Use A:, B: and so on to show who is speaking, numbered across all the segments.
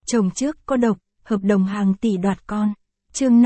A: Chồng trước có độc, hợp đồng hàng tỷ đoạt con. Chương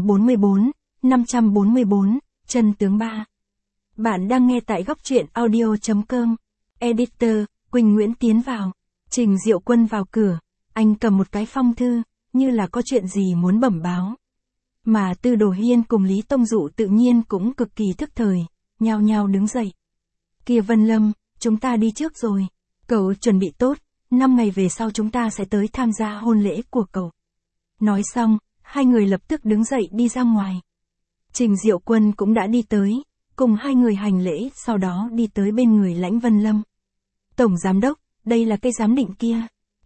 A: 544, chân tướng 3. Bạn đang nghe tại góc truyện audio.com. Editor, Quỳnh Nguyễn tiến vào. Trình Diệu Quân vào cửa, anh cầm một cái phong thư, như là có chuyện gì muốn bẩm báo. Mà Tư Đồ Hiên cùng Lý Tông Dụ tự nhiên cũng cực kỳ thức thời, nhao nhao đứng dậy. Kìa Vân Lâm, chúng ta đi trước rồi. Cậu chuẩn bị tốt, 5 ngày về sau chúng ta sẽ tới tham gia hôn lễ của cậu. Nói xong, hai người lập tức đứng dậy đi ra ngoài. Trình Diệu Quân cũng đã đi tới, cùng hai người hành lễ, sau đó đi tới bên người Lãnh Vân Lâm. Tổng Giám Đốc, đây là cái giám định kia.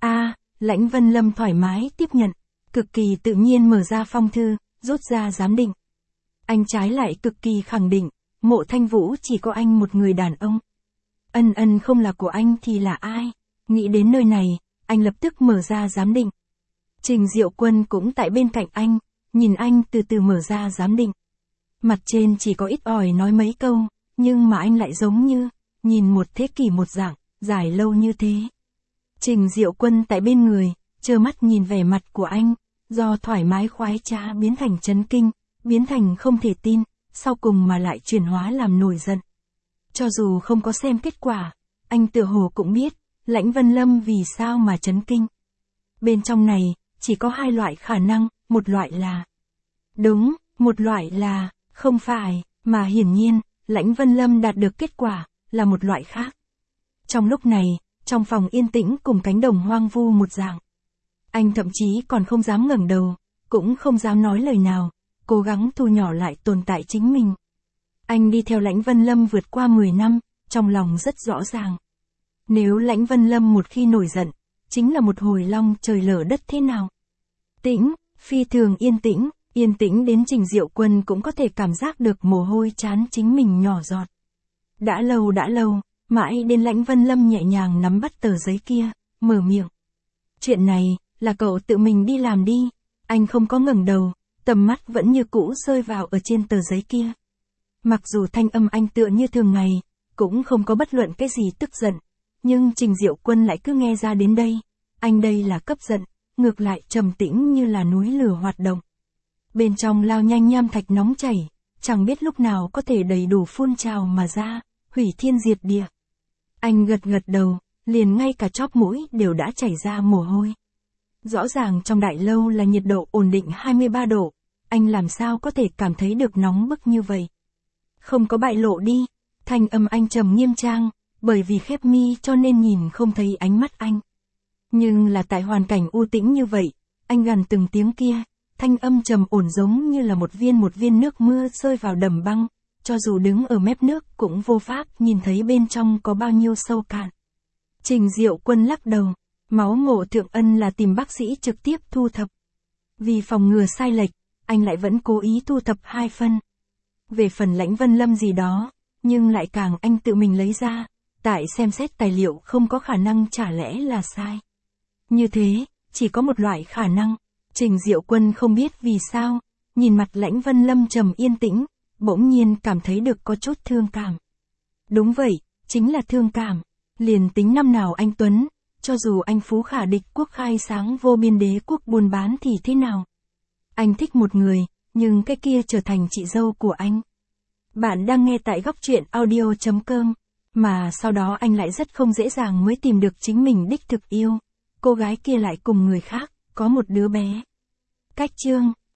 A: Lãnh Vân Lâm thoải mái tiếp nhận, cực kỳ tự nhiên mở ra phong thư, rút ra giám định. Anh trái lại cực kỳ khẳng định, Mộ Thanh Vũ chỉ có anh một người đàn ông. Ân không là của anh thì là ai? Nghĩ đến nơi này, anh lập tức mở ra giám định. Trình Diệu Quân cũng tại bên cạnh anh, nhìn anh từ từ mở ra giám định. Mặt trên chỉ có ít ỏi nói mấy câu, nhưng mà anh lại giống như, nhìn một thế kỷ một dạng, dài lâu như thế. Trình Diệu Quân tại bên người, trơ mắt nhìn vẻ mặt của anh, do thoải mái khoái trá biến thành chấn kinh, biến thành không thể tin, sau cùng mà lại chuyển hóa làm nổi giận. Cho dù không có xem kết quả, anh tựa hồ cũng biết, Lãnh Vân Lâm vì sao mà chấn kinh. Bên trong này, chỉ có hai loại khả năng, một loại là đúng, một loại là không phải, mà hiển nhiên, Lãnh Vân Lâm đạt được kết quả, là một loại khác. Trong lúc này, trong phòng yên tĩnh cùng cánh đồng hoang vu một dạng. Anh thậm chí còn không dám ngẩng đầu, cũng không dám nói lời nào, cố gắng thu nhỏ lại tồn tại chính mình. Anh đi theo Lãnh Vân Lâm vượt qua 10 năm, trong lòng rất rõ ràng. Nếu Lãnh Vân Lâm một khi nổi giận, chính là một hồi long trời lở đất thế nào. Tĩnh, phi thường yên tĩnh đến Trình Diệu Quân cũng có thể cảm giác được mồ hôi trán chính mình nhỏ giọt. Đã lâu, mãi đến Lãnh Vân Lâm nhẹ nhàng nắm bắt tờ giấy kia, mở miệng. Chuyện này, là cậu tự mình đi làm đi. Anh không có ngẩng đầu, tầm mắt vẫn như cũ rơi vào ở trên tờ giấy kia. Mặc dù thanh âm anh tựa như thường ngày, cũng không có bất luận cái gì tức giận, nhưng Trình Diệu Quân lại cứ nghe ra đến đây, anh đây là cấp giận, ngược lại trầm tĩnh như là núi lửa hoạt động. Bên trong lao nhanh nham thạch nóng chảy, chẳng biết lúc nào có thể đầy đủ phun trào mà ra, hủy thiên diệt địa. Anh gật đầu, liền ngay cả chóp mũi đều đã chảy ra mồ hôi. Rõ ràng trong đại lâu là nhiệt độ ổn định 23 độ, anh làm sao có thể cảm thấy được nóng bức như vậy. Không có bại lộ đi, thanh âm anh trầm nghiêm trang, bởi vì khép mi cho nên nhìn không thấy ánh mắt anh. Nhưng là tại hoàn cảnh u tĩnh như vậy, anh gằn từng tiếng kia, thanh âm trầm ổn giống như là một viên nước mưa rơi vào đầm băng, cho dù đứng ở mép nước cũng vô pháp nhìn thấy bên trong có bao nhiêu sâu cạn. Trình Diệu Quân lắc đầu, máu Ngộ Thượng Ân là tìm bác sĩ trực tiếp thu thập. Vì phòng ngừa sai lệch, anh lại vẫn cố ý thu thập 2 phân. Về phần Lãnh Vân Lâm gì đó, nhưng lại càng anh tự mình lấy ra, tại xem xét tài liệu không có khả năng chả lẽ là sai. Như thế, chỉ có một loại khả năng. Trình Diệu Quân không biết vì sao, nhìn mặt Lãnh Vân Lâm trầm yên tĩnh, bỗng nhiên cảm thấy được có chút thương cảm. Đúng vậy, chính là thương cảm. Liền tính năm nào anh Tuấn, cho dù anh phú khả địch quốc khai sáng vô biên đế quốc buôn bán thì thế nào? Anh thích một người, nhưng cái kia trở thành chị dâu của anh. Bạn đang nghe tại góc truyện audio.com, mà sau đó anh lại rất không dễ dàng mới tìm được chính mình đích thực yêu. Cô gái kia lại cùng người khác, có một đứa bé. Cách chương